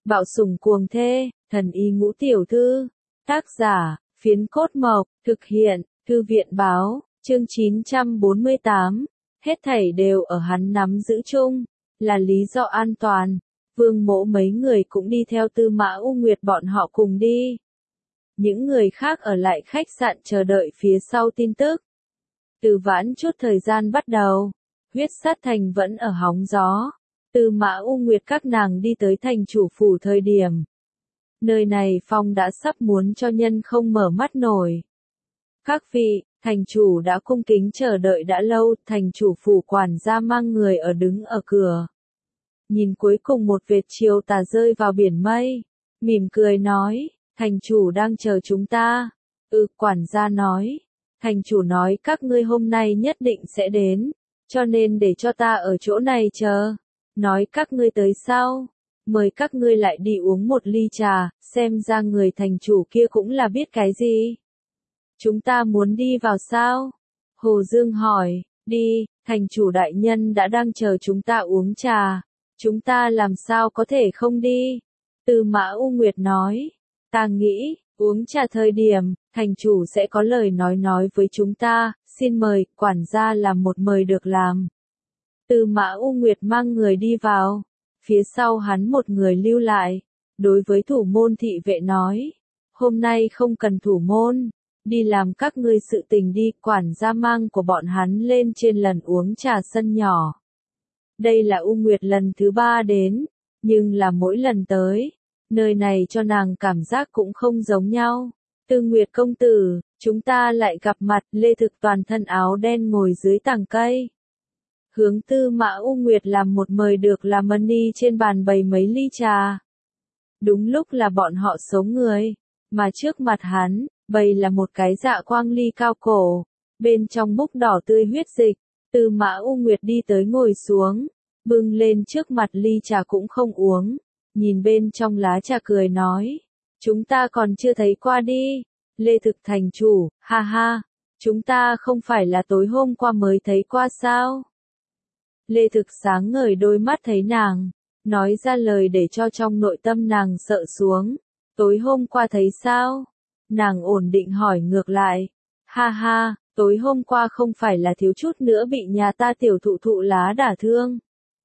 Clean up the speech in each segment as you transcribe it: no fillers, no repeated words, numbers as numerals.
Bạo sủng cuồng thê, thần y ngũ tiểu thư. Tác giả, Phiến Cốt Mộc, thực hiện, Thư viện báo, chương 948. Hết thảy đều ở hắn nắm giữ chung, là lý do an toàn. Vương Mỗ mấy người cũng đi theo Tư Mã U Nguyệt bọn họ cùng đi. Những người khác ở lại khách sạn chờ đợi phía sau tin tức. Từ vãn chút thời gian bắt đầu, huyết sát thành vẫn ở hóng gió. Tư Mã U Nguyệt các nàng đi tới thành chủ phủ thời điểm. Nơi này phong đã sắp muốn cho nhân không mở mắt nổi. Các vị, thành chủ đã cung kính chờ đợi đã lâu, thành chủ phủ quản gia mang người ở đứng ở cửa. Nhìn cuối cùng một vệt chiều tà rơi vào biển mây, mỉm cười nói, thành chủ đang chờ chúng ta. Quản gia nói, thành chủ nói các ngươi hôm nay nhất định sẽ đến, cho nên để cho ta ở chỗ này chờ. Nói các ngươi tới sau, mời các ngươi lại đi uống một ly trà, xem ra người thành chủ kia cũng là biết cái gì. Chúng ta muốn đi vào sao? Hồ Dương hỏi, đi, thành chủ đại nhân đã đang chờ chúng ta uống trà, chúng ta làm sao có thể không đi? Tư Mã U Nguyệt nói, ta nghĩ, uống trà thời điểm, thành chủ sẽ có lời nói với chúng ta, xin mời, quản gia làm một mời được làm. Tư Mã U Nguyệt mang người đi vào, phía sau hắn một người lưu lại, đối với thủ môn thị vệ nói, hôm nay không cần thủ môn, đi làm các ngươi sự tình đi, quản gia mang của bọn hắn lên trên lần uống trà sân nhỏ. Đây là U Nguyệt lần thứ 3 đến, nhưng là mỗi lần tới, nơi này cho nàng cảm giác cũng không giống nhau. Tư Nguyệt công tử, chúng ta lại gặp mặt, Lê Thực toàn thân áo đen ngồi dưới tàng cây. Hướng Tư Mã U Nguyệt làm một mời được là Mani trên bàn bày mấy ly trà. Đúng lúc là bọn họ số người, mà trước mặt hắn, bày là một cái dạ quang ly cao cổ, bên trong múc đỏ tươi huyết dịch. Tư Mã U Nguyệt đi tới ngồi xuống, bưng lên trước mặt ly trà cũng không uống, nhìn bên trong lá trà cười nói, chúng ta còn chưa thấy qua đi. Lê Thực thành chủ, ha ha, chúng ta không phải là tối hôm qua mới thấy qua sao? Lê Thực sáng ngời đôi mắt thấy nàng, nói ra lời để cho trong nội tâm nàng sợ xuống. Tối hôm qua thấy sao? Nàng ổn định hỏi ngược lại. Ha ha, tối hôm qua không phải là thiếu chút nữa bị nhà ta tiểu thụ lá đả thương.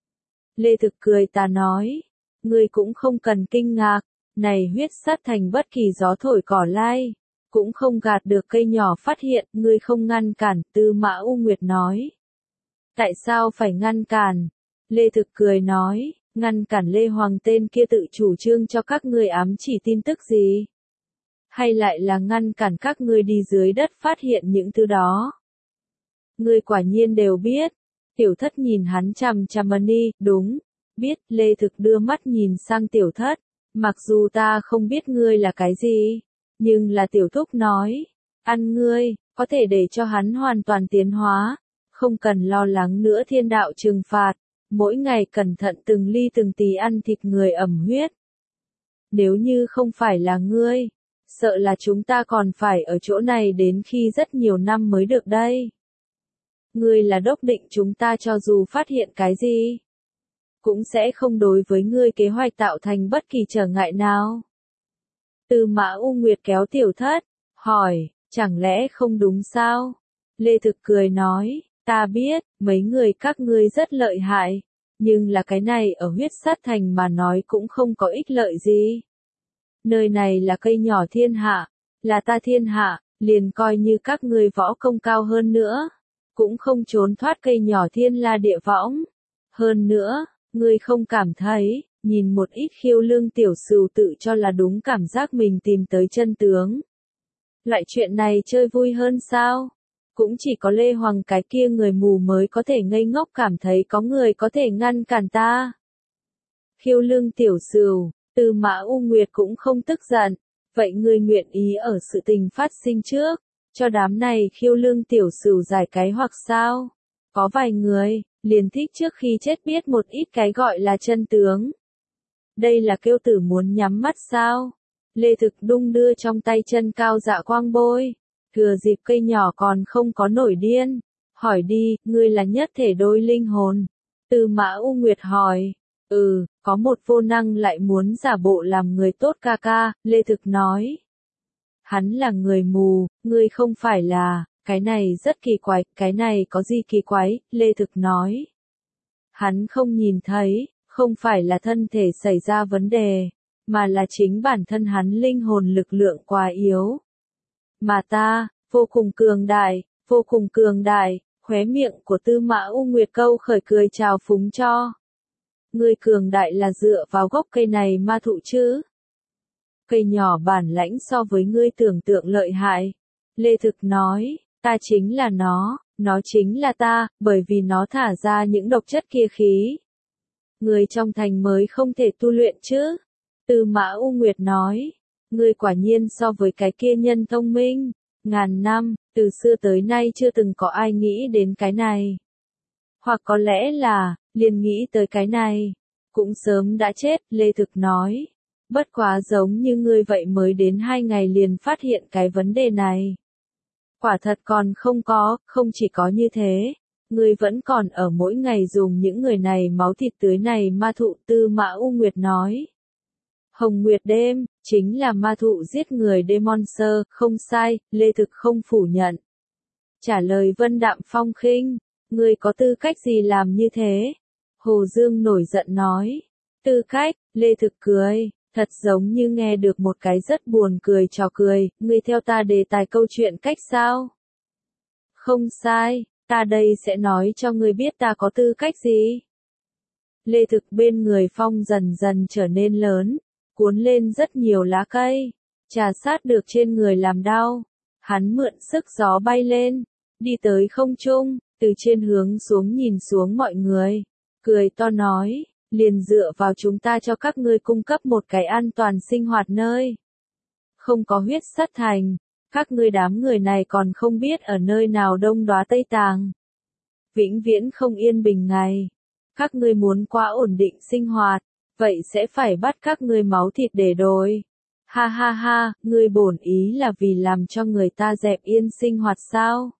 Lê Thực cười ta nói, ngươi cũng không cần kinh ngạc, này huyết sát thành bất kỳ gió thổi cỏ lay, cũng không gạt được cây nhỏ phát hiện, ngươi không ngăn cản. Tư Mã U Nguyệt nói. Tại sao phải ngăn cản? Lê Thực cười nói, ngăn cản Lê Hoàng tên kia tự chủ trương cho các ngươi ám chỉ tin tức gì? Hay lại là ngăn cản các ngươi đi dưới đất phát hiện những thứ đó? Ngươi quả nhiên đều biết. Tiểu Thất nhìn hắn chằm chằm Mani, đúng, biết. Lê Thực đưa mắt nhìn sang Tiểu Thất, mặc dù ta không biết ngươi là cái gì, nhưng là Tiểu Thúc nói, ăn ngươi, có thể để cho hắn hoàn toàn tiến hóa. Không cần lo lắng nữa thiên đạo trừng phạt, mỗi ngày cẩn thận từng ly từng tí ăn thịt người ẩm huyết. Nếu như không phải là ngươi, sợ là chúng ta còn phải ở chỗ này đến khi rất nhiều năm mới được đây. Ngươi là đốc định chúng ta cho dù phát hiện cái gì, cũng sẽ không đối với ngươi kế hoạch tạo thành bất kỳ trở ngại nào. Tư Mã U Nguyệt kéo Tiểu Thất, hỏi, chẳng lẽ không đúng sao? Lê Thực cười nói, ta biết, mấy người các ngươi rất lợi hại, nhưng là cái này ở huyết sát thành mà nói cũng không có ích lợi gì. Nơi này là cây nhỏ thiên hạ, là ta thiên hạ, liền coi như các ngươi võ công cao hơn nữa, cũng không trốn thoát cây nhỏ thiên la địa võng. Hơn nữa, ngươi không cảm thấy, nhìn một ít khiêu lương tiểu sửu tự cho là đúng cảm giác mình tìm tới chân tướng. Loại chuyện này chơi vui hơn sao? Cũng chỉ có Lê Hoàng cái kia người mù mới có thể ngây ngốc cảm thấy có người có thể ngăn cản ta. Khiêu lương tiểu sửu, Tư Mã U Nguyệt cũng không tức giận, vậy ngươi nguyện ý ở sự tình phát sinh trước, cho đám này khiêu lương tiểu sửu giải cái hoặc sao? Có vài người, liền thích trước khi chết biết một ít cái gọi là chân tướng. Đây là kêu tử muốn nhắm mắt sao? Lê Thực đung đưa trong tay chân cao dạ quang bôi. Thừa dịp cây nhỏ còn không có nổi điên, hỏi đi, ngươi là nhất thể đôi linh hồn. Tư Mã U Nguyệt hỏi, Có một vô năng lại muốn giả bộ làm người tốt ca ca, Lê Thực nói. Hắn là người mù, ngươi không phải là, cái này rất kỳ quái, cái này có gì kỳ quái, Lê Thực nói. Hắn không nhìn thấy, không phải là thân thể xảy ra vấn đề, mà là chính bản thân hắn linh hồn lực lượng quá yếu. Mà ta, vô cùng cường đại, khóe miệng của Tư Mã U Nguyệt câu khởi cười chào phúng cho. Ngươi cường đại là dựa vào gốc cây này ma thụ chứ? Cây nhỏ bản lãnh so với ngươi tưởng tượng lợi hại. Lê Thực nói, ta chính là nó chính là ta, bởi vì nó thả ra những độc chất kia khí. Người trong thành mới không thể tu luyện chứ? Tư Mã U Nguyệt nói, ngươi quả nhiên so với cái kia nhân thông minh. Ngàn năm, từ xưa tới nay chưa từng có ai nghĩ đến cái này. Hoặc có lẽ là, liền nghĩ tới cái này, cũng sớm đã chết, Lê Thực nói. Bất quá giống như ngươi vậy mới đến 2 ngày liền phát hiện cái vấn đề này. Quả thật còn không chỉ có như thế. Ngươi vẫn còn ở mỗi ngày dùng những người này máu thịt tưới này ma thụ, Tư Mã U Nguyệt nói. Hồng Nguyệt đêm, chính là ma thụ giết người Demonster, không sai, Lê Thực không phủ nhận. Trả lời Vân Đạm Phong khinh, ngươi có tư cách gì làm như thế? Hồ Dương nổi giận nói. Tư cách, Lê Thực cười, thật giống như nghe được một cái rất buồn cười trò cười, ngươi theo ta đề tài câu chuyện cách sao? Không sai, ta đây sẽ nói cho ngươi biết ta có tư cách gì. Lê Thực bên người phong dần dần trở nên lớn, cuốn lên rất nhiều lá cây, trà sát được trên người làm đau. Hắn mượn sức gió bay lên, đi tới không trung, từ trên hướng xuống nhìn xuống mọi người, cười to nói, liền dựa vào chúng ta cho các ngươi cung cấp một cái an toàn sinh hoạt nơi. Không có huyết sắt thành, các ngươi đám người này còn không biết ở nơi nào đông đóa Tây Tàng. Vĩnh viễn không yên bình ngày. Các ngươi muốn qua ổn định sinh hoạt, vậy sẽ phải bắt các ngươi máu thịt để đổi. Ha ha ha, ngươi bổn ý là vì làm cho người ta dẹp yên sinh hoạt sao?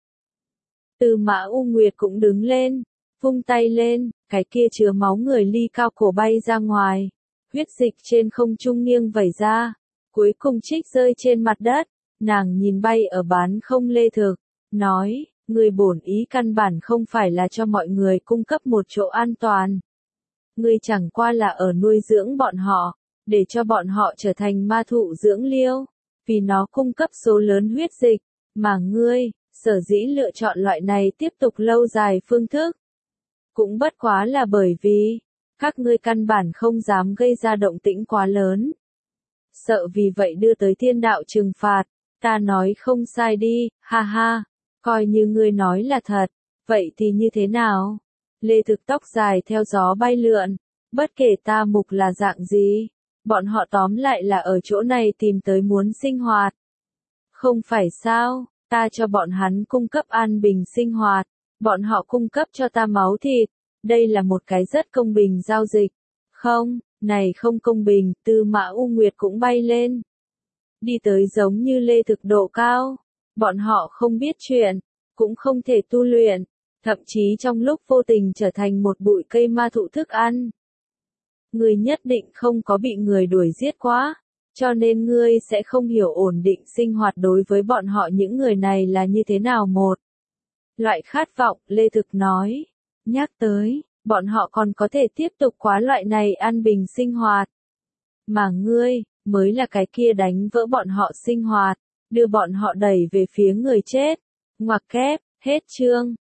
Tư Mã U Nguyệt cũng đứng lên, vung tay lên, cái kia chứa máu người ly cao cổ bay ra ngoài, huyết dịch trên không trung nghiêng vẩy ra, cuối cùng trích rơi trên mặt đất. Nàng nhìn bay ở bán không Lê Thực, nói, người bổn ý căn bản không phải là cho mọi người cung cấp một chỗ an toàn. Ngươi chẳng qua là ở nuôi dưỡng bọn họ, để cho bọn họ trở thành ma thụ dưỡng liêu, vì nó cung cấp số lớn huyết dịch, mà ngươi, sở dĩ lựa chọn loại này tiếp tục lâu dài phương thức. Cũng bất quá là bởi vì, các ngươi căn bản không dám gây ra động tĩnh quá lớn. Sợ vì vậy đưa tới thiên đạo trừng phạt, ta nói không sai đi, ha ha, coi như ngươi nói là thật, vậy thì như thế nào? Lê Thực tóc dài theo gió bay lượn, bất kể ta mục là dạng gì, bọn họ tóm lại là ở chỗ này tìm tới muốn sinh hoạt. Không phải sao, ta cho bọn hắn cung cấp an bình sinh hoạt, bọn họ cung cấp cho ta máu thịt, đây là một cái rất công bình giao dịch. Không, này không công bình, Tư Mã U Nguyệt cũng bay lên. Đi tới giống như Lê Thực độ cao, bọn họ không biết chuyện, cũng không thể tu luyện, thậm chí trong lúc vô tình trở thành một bụi cây ma thụ thức ăn. Ngươi nhất định không có bị người đuổi giết quá, cho nên ngươi sẽ không hiểu ổn định sinh hoạt đối với bọn họ những người này là như thế nào một. Loại khát vọng, Lê Thực nói, nhắc tới, bọn họ còn có thể tiếp tục quá loại này an bình sinh hoạt. Mà ngươi, mới là cái kia đánh vỡ bọn họ sinh hoạt, đưa bọn họ đẩy về phía người chết. Ngoặc kép, hết chương.